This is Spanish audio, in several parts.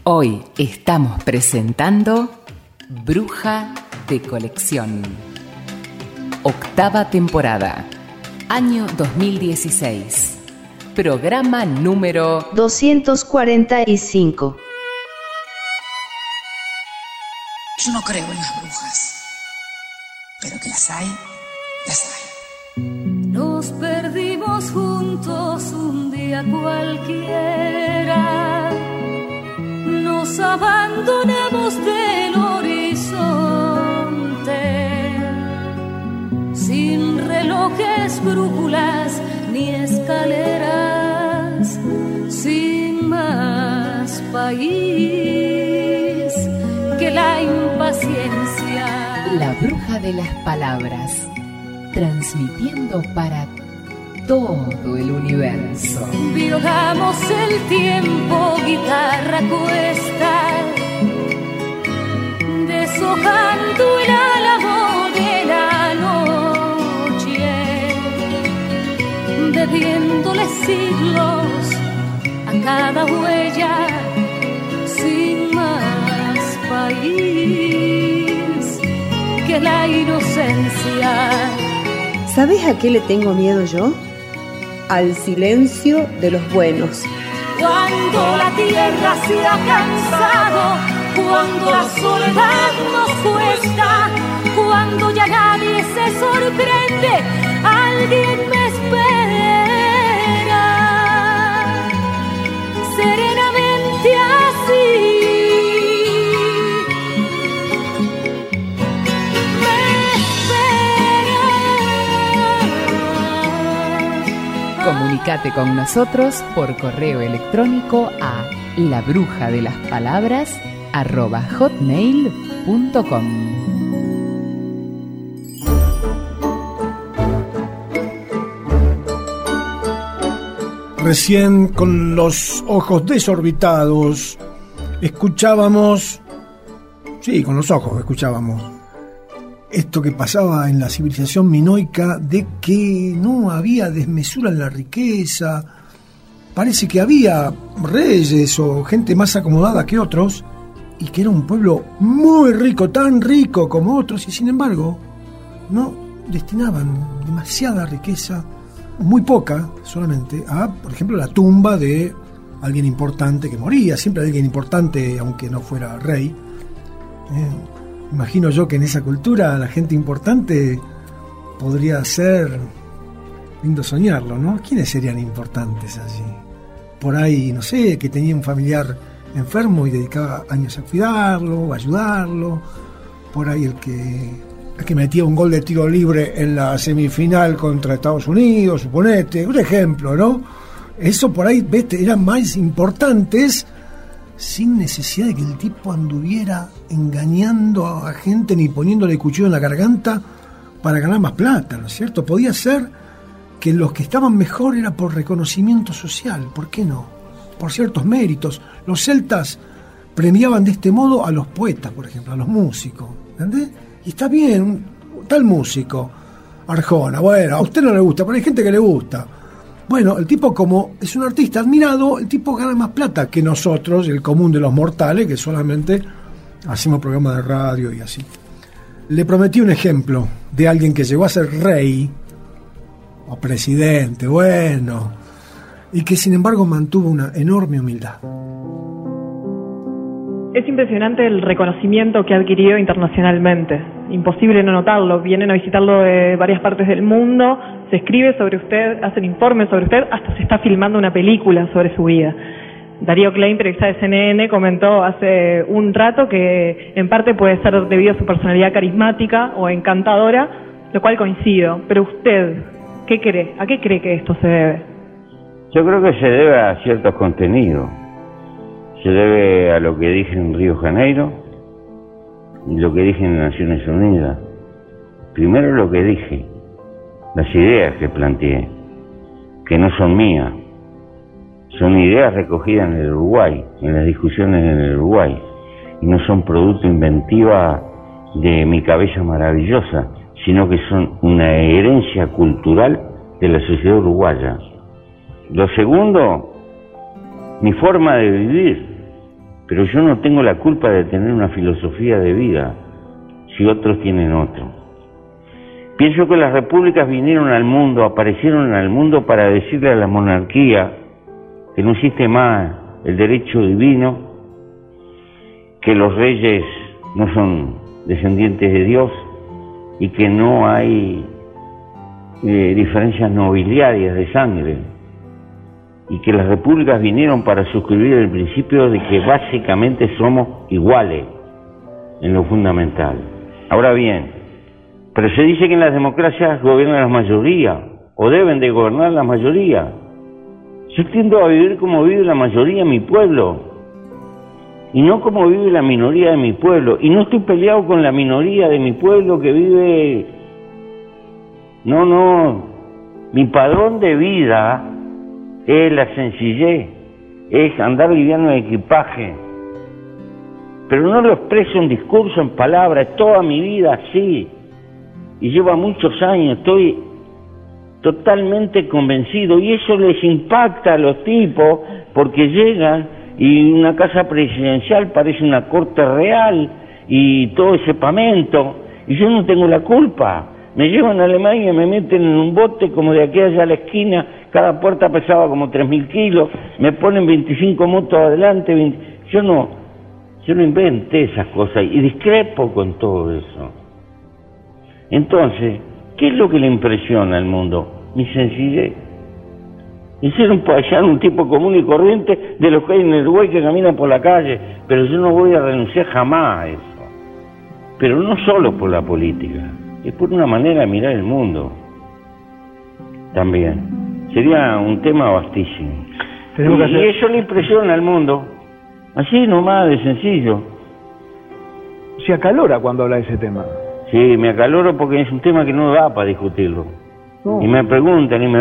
Hoy estamos presentando Bruja de Colección. Octava temporada, año 2016. Programa número 245. Yo no creo en las brujas, pero que las hay, las hay. Nos perdimos juntos un día cualquiera. Nos abandonamos del horizonte, sin relojes, brújulas ni escaleras, sin más país que la impaciencia. La bruja de las palabras, transmitiendo para todo el universo. Violamos el tiempo, guitarra cuesta, deshojando el álamo de la noche, bebiéndole siglos a cada huella, sin más país que la inocencia. ¿Sabes a qué le tengo miedo yo? Al silencio de los buenos. Cuando la tierra se ha cansado, cuando la soledad nos cuesta, cuando ya nadie se sorprende, alguien me espera serenamente así. Comunicate con nosotros por correo electrónico a labrujadelasPalabras@hotmail.com. Recién, con los ojos desorbitados, escuchábamos, con los ojos escuchábamos esto que pasaba en la civilización minoica, de que no había desmesura en la riqueza. Parece que había reyes o gente más acomodada que otros, y que era un pueblo muy rico, tan rico como otros, y sin embargo no destinaban demasiada riqueza, muy poca solamente, a, por ejemplo, la tumba de alguien importante que moría. Siempre alguien importante, aunque no fuera rey. Imagino yo que en esa cultura la gente importante podría ser lindo soñarlo, ¿no? ¿Quiénes serían importantes allí? Por ahí, no sé, que tenía un familiar enfermo y dedicaba años a cuidarlo o ayudarlo. Por ahí el que metía un gol de tiro libre en la semifinal contra Estados Unidos, suponete, un ejemplo, ¿no? Eso por ahí, vete, eran más importantes, sin necesidad de que el tipo anduviera engañando a gente ni poniéndole cuchillo en la garganta para ganar más plata, ¿no es cierto? Podía ser que los que estaban mejor era por reconocimiento social, ¿por qué no? Por ciertos méritos. Los celtas premiaban de este modo a los poetas, por ejemplo, a los músicos, ¿entendés? Y está bien, tal músico, Arjona, bueno, a usted no le gusta, pero hay gente que le gusta. Bueno, el tipo, como es un artista admirado, el tipo gana más plata que nosotros, el común de los mortales, que solamente hacemos programas de radio y así. Le prometí un ejemplo de alguien que llegó a ser rey o presidente, bueno, y que sin embargo mantuvo una enorme humildad. Es impresionante el reconocimiento que ha adquirido internacionalmente. Imposible no notarlo. Vienen a visitarlo de varias partes del mundo, se escribe sobre usted, hacen informes sobre usted, hasta se está filmando una película sobre su vida. Darío Klein, periodista de CNN, comentó hace un rato que en parte puede ser debido a su personalidad carismática o encantadora, lo cual coincido. Pero usted, ¿qué cree? ¿A qué cree que esto se debe? Yo creo que se debe a ciertos contenidos. Se debe a lo que dije en Río de Janeiro y lo que dije en Naciones Unidas. Primero lo que dije, las ideas que planteé, que no son mías, son ideas recogidas en el Uruguay, en las discusiones en el Uruguay, y no son producto inventiva de mi cabeza maravillosa, sino que son una herencia cultural de la sociedad uruguaya. Lo segundo, mi forma de vivir, pero yo no tengo la culpa de tener una filosofía de vida si otros tienen otro. Pienso que las repúblicas vinieron al mundo, aparecieron al mundo para decirle a la monarquía que no existe más el derecho divino, que los reyes no son descendientes de Dios y que no hay diferencias nobiliarias de sangre, y que las repúblicas vinieron para suscribir el principio de que básicamente somos iguales en lo fundamental. Ahora bien, pero se dice que en las democracias gobiernan la mayoría, o deben de gobernar la mayoría. Yo tiendo a vivir como vive la mayoría de mi pueblo, y no como vive la minoría de mi pueblo. Y no estoy peleado con la minoría de mi pueblo que vive... No. Mi padrón de vida es la sencillez, es andar liviano de equipaje. Pero no lo expreso en discurso, en palabras, toda mi vida así. Y lleva muchos años, estoy totalmente convencido. Y eso les impacta a los tipos, porque llegan y una casa presidencial parece una corte real y todo ese pamento. Y yo no tengo la culpa. Me llevan a Alemania y me meten en un bote como de aquí allá a la esquina. Cada puerta pesaba como 3.000 kilos. Me ponen 25 motos adelante. Yo no inventé esas cosas y discrepo con todo eso. Entonces, ¿qué es lo que le impresiona al mundo? Mi sencillez. Y ser un paisano, un tipo común y corriente de los que hay en el Uruguay que caminan por la calle. Pero yo no voy a renunciar jamás a eso. Pero no solo por la política, es por una manera de mirar el mundo también. Sería un tema vastísimo. Y eso le impresiona al mundo. Así nomás, de sencillo. Se acalora cuando habla de ese tema. Sí, me acaloro porque es un tema que no da para discutirlo. No. Y me preguntan. Y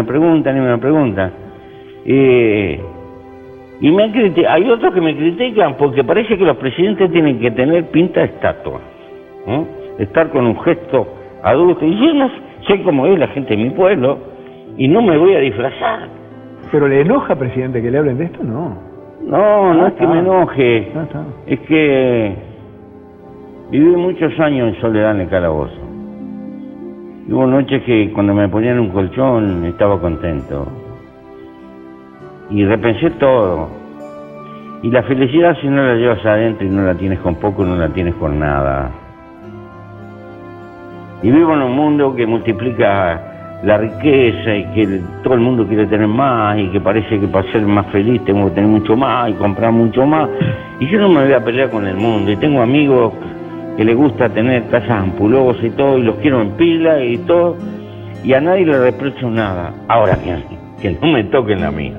hay otros que me critican porque parece que los presidentes tienen que tener pinta de estatua, estar con un gesto adulto. Y yo no sé cómo es la gente de mi pueblo y no me voy a disfrazar. ¿Pero le enoja, presidente, que le hablen de esto? No es que me enoje. Es que viví muchos años en soledad en el calabozo. Y hubo noches que cuando me ponían un colchón estaba contento. Y repensé todo. Y la felicidad, si no la llevas adentro y no la tienes con poco, no la tienes con nada. Y vivo en un mundo que multiplica la riqueza y que todo el mundo quiere tener más y que parece que para ser más feliz tengo que tener mucho más y comprar mucho más. Y yo no me voy a pelear con el mundo. Y tengo amigos que les gusta tener casas ampulosas y todo, y los quiero en pila y todo. Y a nadie le reprocho nada. Ahora que no me toquen la mía.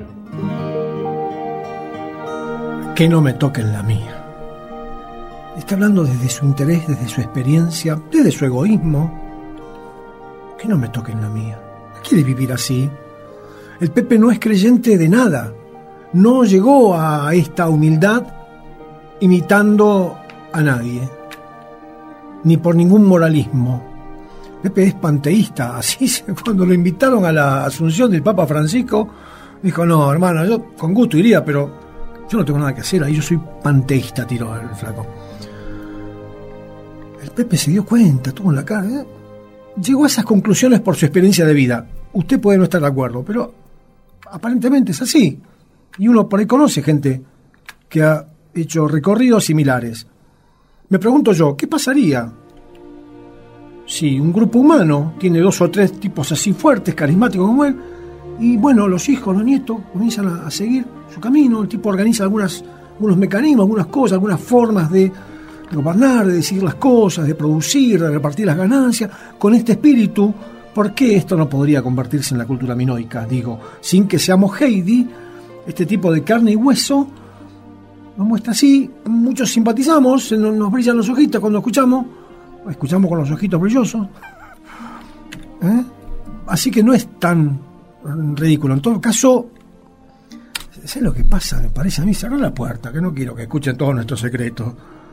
Que no me toquen la mía. Está hablando desde su interés, desde su experiencia, desde su egoísmo. Que no me toquen la mía. ¿Quiere vivir así? El Pepe no es creyente de nada. No llegó a esta humildad imitando a nadie, ni por ningún moralismo. Pepe es panteísta. Así cuando lo invitaron a la asunción del Papa Francisco, dijo: no, hermano, yo con gusto iría, pero yo no tengo nada que hacer ahí, yo soy panteísta, tiró el flaco. El Pepe se dio cuenta, tuvo en la cara, llegó a esas conclusiones por su experiencia de vida. Usted puede no estar de acuerdo, pero aparentemente es así. Y uno por ahí conoce gente que ha hecho recorridos similares. Me pregunto yo, ¿qué pasaría si un grupo humano tiene 2 o 3 tipos así fuertes, carismáticos como él, y bueno, los hijos, los nietos comienzan a seguir su camino? El tipo organiza algunos mecanismos, algunas cosas, algunas formas de gobernar, de decidir las cosas, de producir, de repartir las ganancias. Con este espíritu, ¿por qué esto no podría convertirse en la cultura minoica? Digo, sin que seamos Heidi, este tipo de carne y hueso nos muestra así. Muchos simpatizamos, nos brillan los ojitos cuando escuchamos con los ojitos brillosos. Así que no es tan ridículo. En todo caso, ¿sabes lo que pasa? Me parece a mí, cerrar la puerta, que no quiero que escuchen todos nuestros secretos.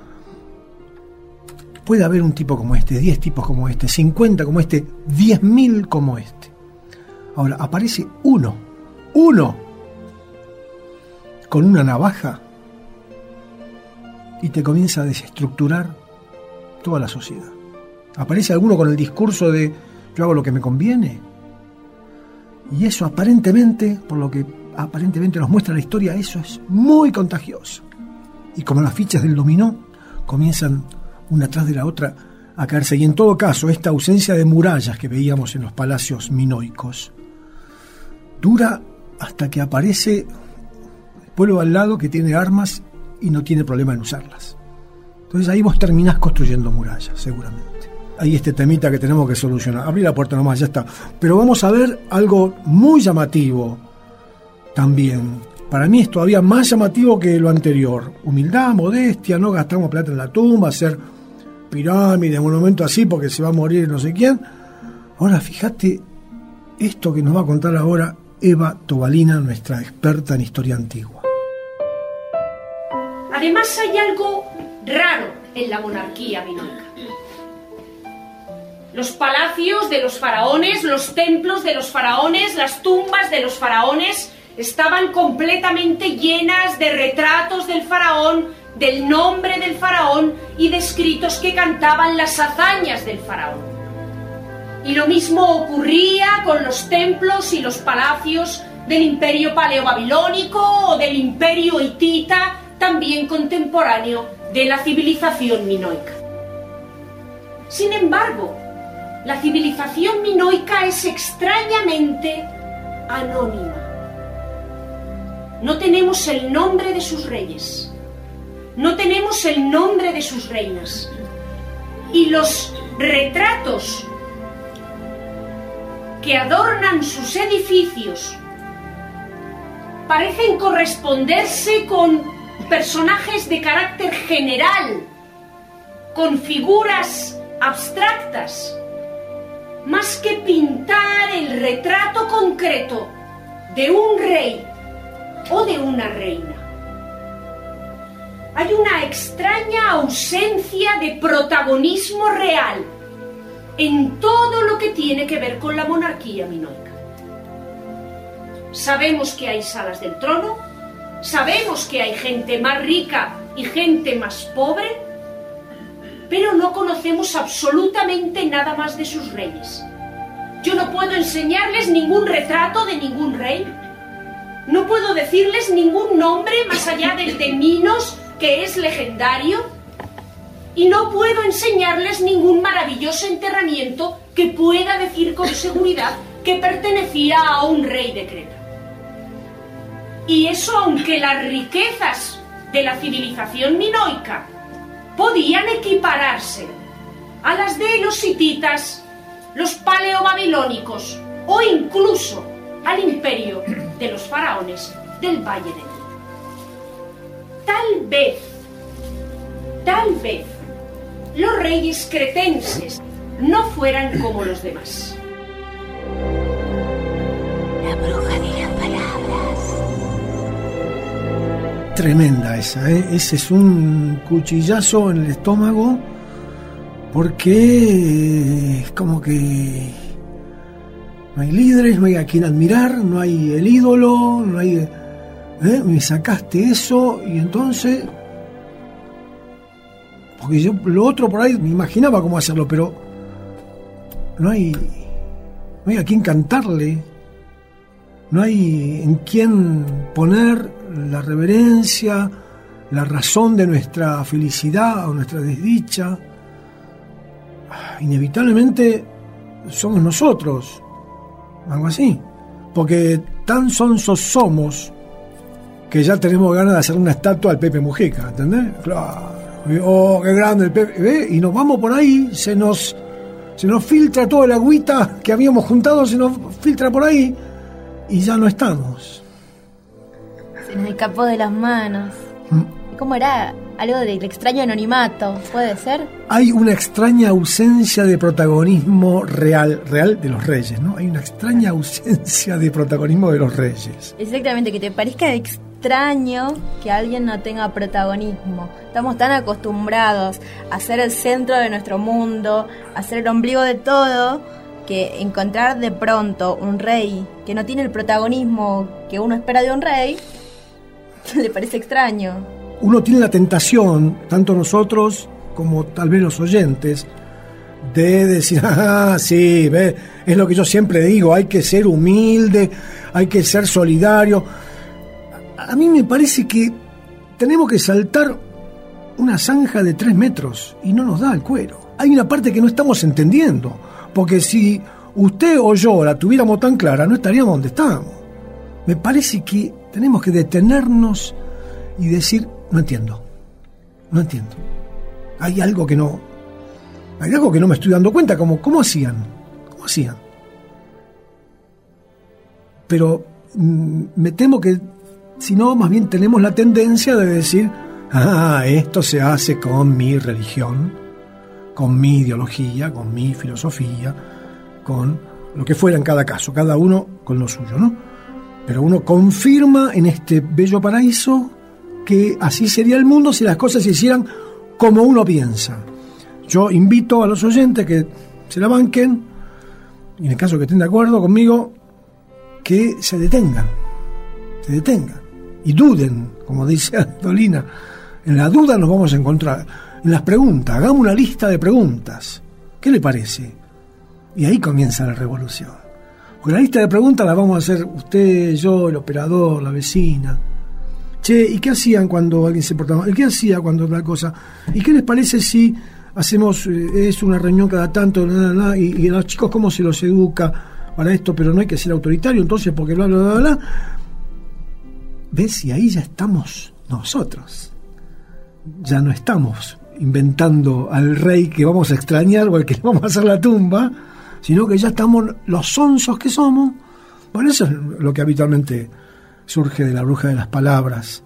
Puede haber un tipo como este, 10 tipos como este, 50 como este, 10.000 como este. Ahora, aparece uno, con una navaja y te comienza a desestructurar toda la sociedad. Aparece alguno con el discurso de yo hago lo que me conviene, y eso aparentemente, por lo que aparentemente nos muestra la historia, eso es muy contagioso. Y como las fichas del dominó comienzan una tras de la otra a caerse, y en todo caso esta ausencia de murallas que veíamos en los palacios minoicos dura hasta que aparece el pueblo al lado que tiene armas y no tiene problema en usarlas. Entonces ahí vos terminás construyendo murallas, seguramente. Hay este temita que tenemos que solucionar. Abrí la puerta nomás, ya está. Pero vamos a ver algo muy llamativo también. Para mí es todavía más llamativo que lo anterior. Humildad, modestia, no gastamos plata en la tumba, hacer pirámides, monumentos así porque se va a morir no sé quién. Ahora fíjate esto que nos va a contar ahora Eva Tobalina, nuestra experta en historia antigua. Además hay algo raro en la monarquía minoica. Los palacios de los faraones, los templos de los faraones, las tumbas de los faraones estaban completamente llenas de retratos del faraón, del nombre del faraón y de escritos que cantaban las hazañas del faraón. Y lo mismo ocurría con los templos y los palacios del imperio paleobabilónico o del imperio hitita, también contemporáneo de la civilización minoica. Sin embargo, la civilización minoica es extrañamente anónima. No tenemos el nombre de sus reyes, no tenemos el nombre de sus reinas, y los retratos que adornan sus edificios parecen corresponderse con personajes de carácter general, con figuras abstractas, más que pintar el retrato concreto de un rey o de una reina. Hay una extraña ausencia de protagonismo real en todo lo que tiene que ver con la monarquía minoica. Sabemos que hay salas del trono, sabemos que hay gente más rica y gente más pobre, pero no conocemos absolutamente nada más de sus reyes. Yo no puedo enseñarles ningún retrato de ningún rey, no puedo decirles ningún nombre más allá del de Minos, que es legendario, y no puedo enseñarles ningún maravilloso enterramiento que pueda decir con seguridad que pertenecía a un rey de Creta. Y eso aunque las riquezas de la civilización minoica podían equipararse a las de los hititas, los paleobabilónicos o incluso al imperio de los faraones del Valle del Nilo. Tal vez, los reyes cretenses no fueran como los demás. La bruja de las palabras. Tremenda esa, ¿eh? Ese es un cuchillazo en el estómago, porque es como que no hay líderes, no hay a quien admirar, no hay el ídolo, no hay... me sacaste eso, y entonces... Porque yo lo otro por ahí me imaginaba cómo hacerlo, pero no hay a quien cantarle, no hay en quién poner la reverencia, la razón de nuestra felicidad o nuestra desdicha. Inevitablemente somos nosotros, algo así, porque tan sonsos somos que ya tenemos ganas de hacer una estatua al Pepe Mujica, ¿entendés? Claro. Oh, qué grande el Pepe, ¿ve? Y nos vamos por ahí, se nos filtra toda la agüita que habíamos juntado, se nos filtra por ahí y ya no estamos. Se nos escapó de las manos. ¿Cómo era? Algo del extraño anonimato, ¿puede ser? Hay una extraña ausencia de protagonismo real de los reyes, ¿no? Hay una extraña ausencia de protagonismo de los reyes. Exactamente, que te parezca extraño que alguien no tenga protagonismo. Estamos tan acostumbrados a ser el centro de nuestro mundo, a ser el ombligo de todo, que encontrar de pronto un rey que no tiene el protagonismo que uno espera de un rey, le parece extraño. uno tiene la tentación, tanto nosotros como tal vez los oyentes, de decir, sí, ve, es lo que yo siempre digo, hay que ser humilde, hay que ser solidario. A mí me parece que tenemos que saltar una zanja de 3 metros y no nos da el cuero. Hay una parte que no estamos entendiendo, porque si usted o yo la tuviéramos tan clara, no estaríamos donde estamos. Me parece que tenemos que detenernos y decir, no entiendo. Hay algo que no me estoy dando cuenta, como ¿cómo hacían? Pero me temo que si no, más bien tenemos la tendencia de decir, esto se hace con mi religión, con mi ideología, con mi filosofía, con lo que fuera en cada caso, cada uno con lo suyo, ¿no? Pero uno confirma en este bello paraíso que así sería el mundo si las cosas se hicieran como uno piensa. Yo invito a los oyentes que se la banquen, y en el caso que estén de acuerdo conmigo, que se detengan y duden, como dice Dolina. En la duda nos vamos a encontrar. En las preguntas, hagamos una lista de preguntas. ¿Qué le parece? Y ahí comienza la revolución. Porque la lista de preguntas la vamos a hacer usted, yo, el operador, la vecina. Che, ¿y qué hacían cuando alguien se portaba mal? ¿Qué hacía cuando tal cosa? ¿Y qué les parece si hacemos una reunión cada tanto, y a los chicos cómo se los educa para esto? Pero no hay que ser autoritario, entonces, porque bla, bla, bla, bla. ¿Ves? Y ahí ya estamos nosotros. Ya no estamos inventando al rey que vamos a extrañar o al que le vamos a hacer la tumba, sino que ya estamos los sonsos que somos. Bueno, eso es lo que habitualmente surge de la bruja de las palabras.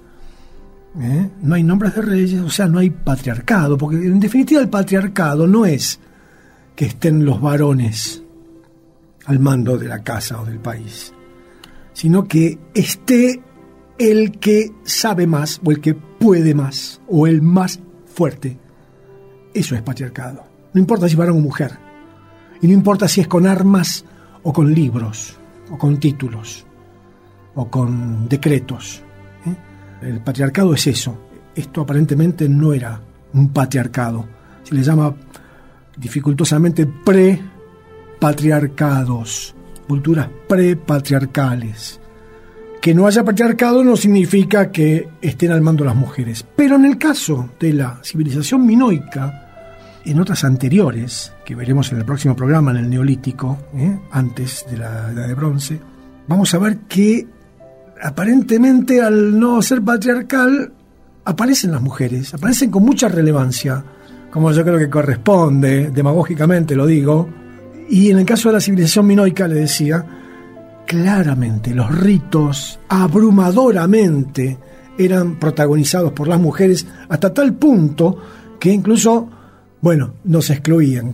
No hay nombres de reyes, o sea, no hay patriarcado, porque en definitiva el patriarcado no es que estén los varones al mando de la casa o del país, sino que esté el que sabe más, o el que puede más, o el más fuerte. Eso es patriarcado. No importa si es varón o mujer, y no importa si es con armas o con libros, o con títulos, o con decretos. El patriarcado es eso. Esto aparentemente no era un patriarcado. Se le llama dificultosamente prepatriarcados, culturas prepatriarcales. Que no haya patriarcado no significa que estén al mando las mujeres. Pero en el caso de la civilización minoica, en otras anteriores, que veremos en el próximo programa, en el Neolítico, antes de la Edad de Bronce, vamos a ver que aparentemente al no ser patriarcal aparecen las mujeres, aparecen con mucha relevancia, como yo creo que corresponde, demagógicamente lo digo. Y en el caso de la civilización minoica, le decía, claramente los ritos abrumadoramente eran protagonizados por las mujeres, hasta tal punto que incluso, nos excluían.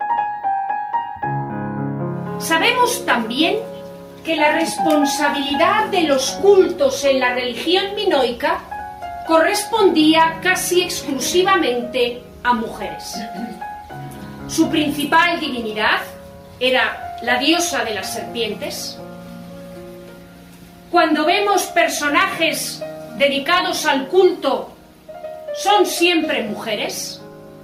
Sabemos también que la responsabilidad de los cultos en la religión minoica correspondía casi exclusivamente a mujeres. Su principal divinidad era la diosa de las serpientes. Cuando vemos personajes dedicados al culto, son siempre mujeres.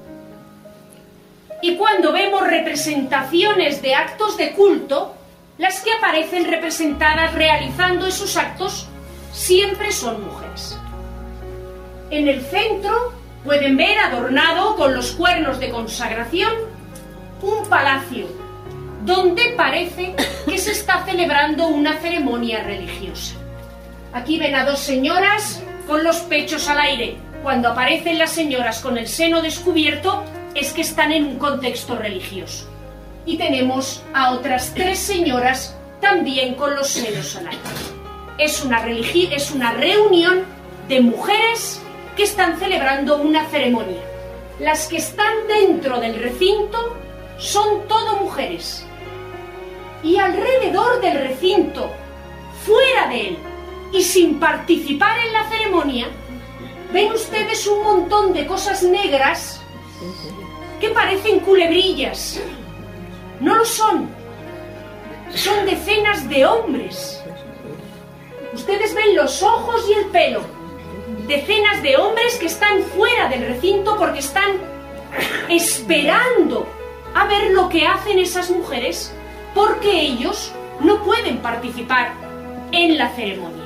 Y cuando vemos representaciones de actos de culto, las que aparecen representadas realizando esos actos siempre son mujeres. En el centro pueden ver adornado con los cuernos de consagración un palacio donde parece que se está celebrando una ceremonia religiosa. Aquí ven a 2 señoras con los pechos al aire. Cuando aparecen las señoras con el seno descubierto es que están en un contexto religioso. Y tenemos a otras 3 señoras también con los senos al aire. Es una reunión de mujeres que están celebrando una ceremonia. Las que están dentro del recinto son todo mujeres. Y alrededor del recinto, fuera de él y sin participar en la ceremonia, ven ustedes un montón de cosas negras que parecen culebrillas. No lo son. Son decenas de hombres. Ustedes ven los ojos y el pelo decenas de hombres que están fuera del recinto porque están esperando a ver lo que hacen esas mujeres, porque ellos no pueden participar en la ceremonia.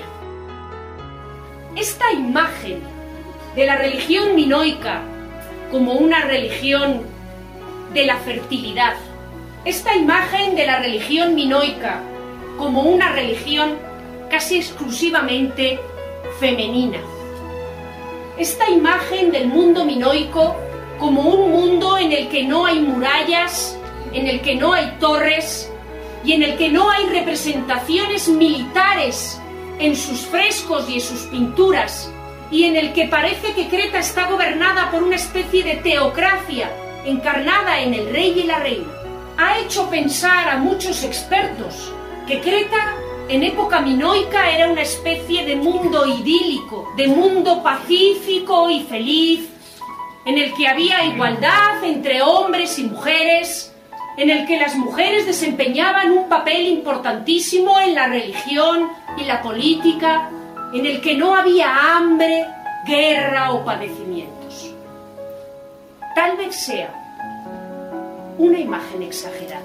Esta imagen de la religión minoica como una religión de la fertilidad, esta imagen de la religión minoica como una religión casi exclusivamente femenina, esta imagen del mundo minoico como un mundo en el que no hay murallas, en el que no hay torres y en el que no hay representaciones militares en sus frescos y en sus pinturas, y en el que parece que Creta está gobernada por una especie de teocracia encarnada en el rey y la reina, ha hecho pensar a muchos expertos que Creta en época minoica era una especie de mundo idílico, de mundo pacífico y feliz, en el que había igualdad entre hombres y mujeres, en el que las mujeres desempeñaban un papel importantísimo en la religión y la política, en el que no había hambre, guerra o padecimientos. Tal vez sea una imagen exagerada.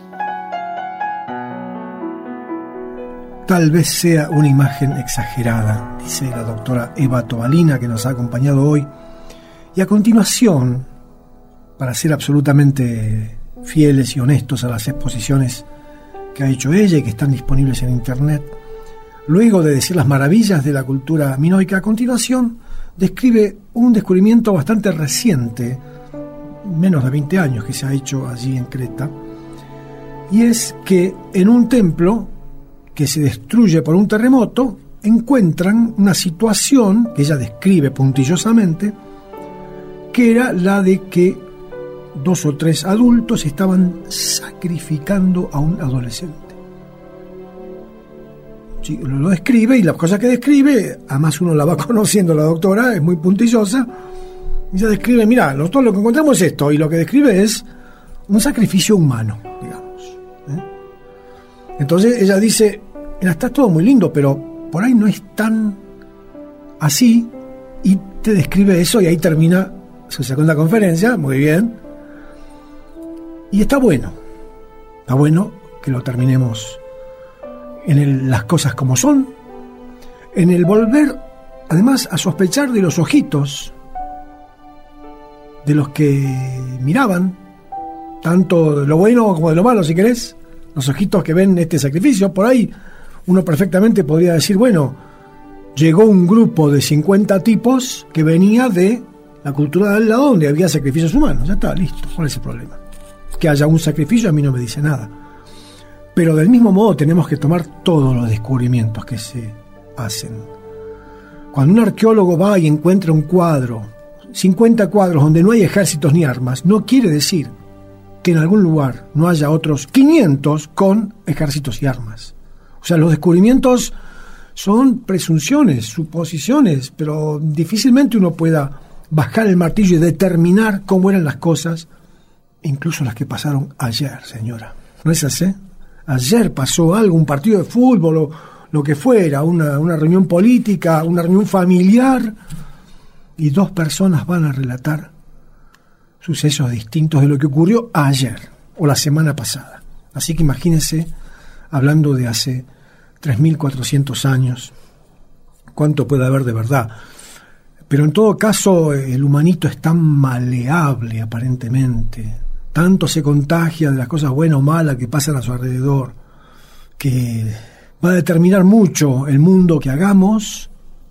Tal vez sea una imagen exagerada, dice la doctora Eva Tobalina, que nos ha acompañado hoy. Y a continuación, para ser absolutamente fieles y honestos a las exposiciones que ha hecho ella y que están disponibles en internet, luego de decir las maravillas de la cultura minoica, a continuación describe un descubrimiento bastante reciente, menos de 20 años que se ha hecho allí en Creta, y es que en un templo que se destruye por un terremoto encuentran una situación que ella describe puntillosamente, que era la de que 2 o 3 adultos estaban sacrificando a un adolescente. Sí, lo describe, y las cosas que describe, además uno la va conociendo, la doctora, es muy puntillosa, y ella describe, mira, nosotros lo que encontramos es esto, y lo que describe es un sacrificio humano, digamos. Entonces ella dice, mira, está todo muy lindo, pero por ahí no es tan así, y te describe eso, y ahí termina su segunda conferencia, muy bien. Y está bueno que lo terminemos en las cosas como son, en el volver además a sospechar de los ojitos de los que miraban, tanto de lo bueno como de lo malo, si querés, los ojitos que ven este sacrificio. Por ahí uno perfectamente podría decir, bueno, llegó un grupo de 50 tipos que venía de la cultura de al lado donde había sacrificios humanos, ya está, listo, ¿cuál es el problema? Que haya un sacrificio a mí no me dice nada. Pero del mismo modo tenemos que tomar todos los descubrimientos que se hacen. Cuando un arqueólogo va y encuentra un cuadro, 50 cuadros donde no hay ejércitos ni armas, no quiere decir que en algún lugar no haya otros 500 con ejércitos y armas. O sea, los descubrimientos son presunciones, suposiciones, pero difícilmente uno pueda bajar el martillo y determinar cómo eran las cosas, incluso las que pasaron ayer, señora. ¿No es así? Ayer pasó algo, un partido de fútbol o lo que fuera, una reunión política, una reunión familiar, y 2 personas van a relatar sucesos distintos de lo que ocurrió ayer o la semana pasada. Así que imagínense, hablando de hace 3.400 años, cuánto puede haber de verdad. Pero en todo caso, el humanito es tan maleable aparentemente, tanto se contagia de las cosas buenas o malas que pasan a su alrededor, que va a determinar mucho el mundo que hagamos.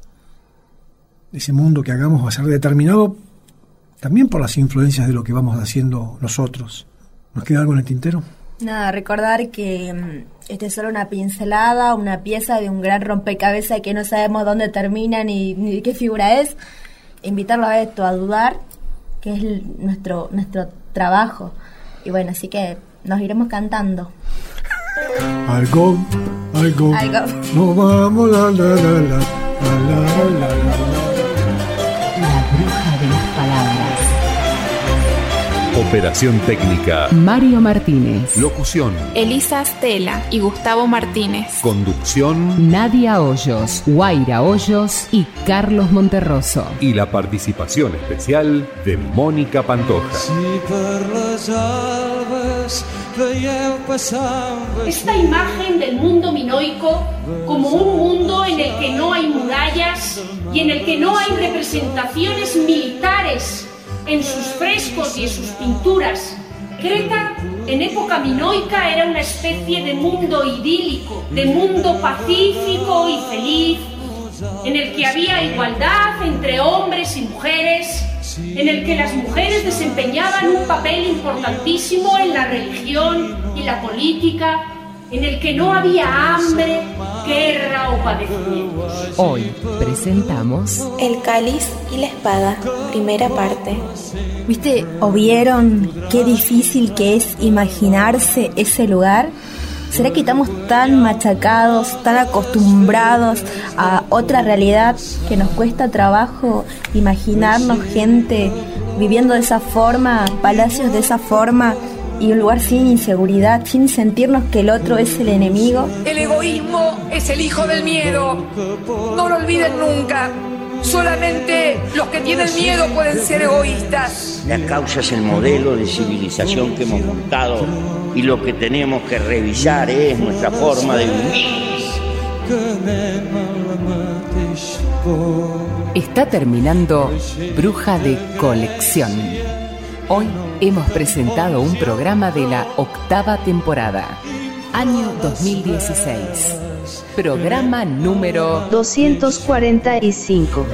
Ese mundo que hagamos va a ser determinado también por las influencias de lo que vamos haciendo nosotros. ¿Nos queda algo en el tintero? Nada, recordar que este es solo una pincelada, una pieza de un gran rompecabezas que no sabemos dónde termina ni de qué figura es. Invitarlos a esto, a dudar, que es nuestro trabajo. Y bueno, así que nos iremos cantando. Algo. No vamos, la. La bruja de las palabras. Operación técnica, Mario Martínez. Locución, Elisa Stella y Gustavo Martínez. Conducción, Nadia Hoyos, Guaira Hoyos y Carlos Monterroso. Y la participación especial de Mónica Pantoja. Esta imagen del mundo minoico como un mundo en el que no hay murallas y en el que no hay representaciones militares en sus frescos y en sus pinturas. Creta, en época minoica, era una especie de mundo idílico, de mundo pacífico y feliz, en el que había igualdad entre hombres y mujeres, en el que las mujeres desempeñaban un papel importantísimo en la religión y la política, en el que no había hambre, guerra o padecimientos. Hoy presentamos El cáliz y la espada, primera parte. ¿Viste o vieron qué difícil que es imaginarse ese lugar? ¿Será que estamos tan machacados, tan acostumbrados a otra realidad que nos cuesta trabajo imaginarnos gente viviendo de esa forma, palacios de esa forma y un lugar sin inseguridad, sin sentirnos que el otro es el enemigo? El egoísmo es el hijo del miedo. No lo olviden nunca. Solamente los que tienen miedo pueden ser egoístas. La causa es el modelo de civilización que hemos montado y lo que tenemos que revisar es nuestra forma de vivir. Está terminando Bruja de Colección. Hoy hemos presentado un programa de la 8ª temporada, año 2016. Programa número 245.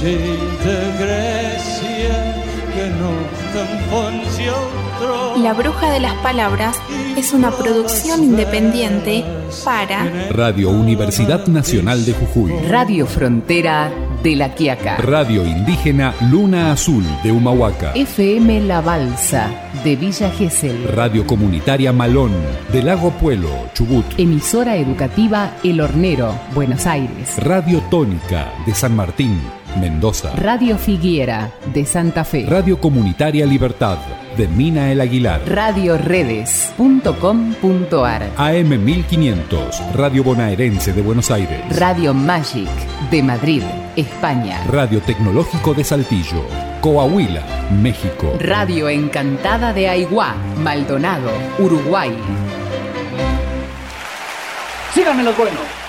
La Bruja de las Palabras es una producción independiente para Radio Universidad Nacional de Jujuy, Radio Frontera de La Quiaca, Radio Indígena Luna Azul de Humahuaca, FM La Balsa de Villa Gesell, Radio Comunitaria Malón de Lago Puelo, Chubut, Emisora Educativa El Hornero, Buenos Aires, Radio Tónica de San Martín, Mendoza, Radio Figuera de Santa Fe, Radio Comunitaria Libertad de Mina El Aguilar, radioredes.com.ar, AM 1500, Radio Bonaerense de Buenos Aires, Radio Magic de Madrid, España, Radio Tecnológico de Saltillo, Coahuila, México, Radio Encantada de Aiguá, Maldonado, Uruguay. Síganme los buenos.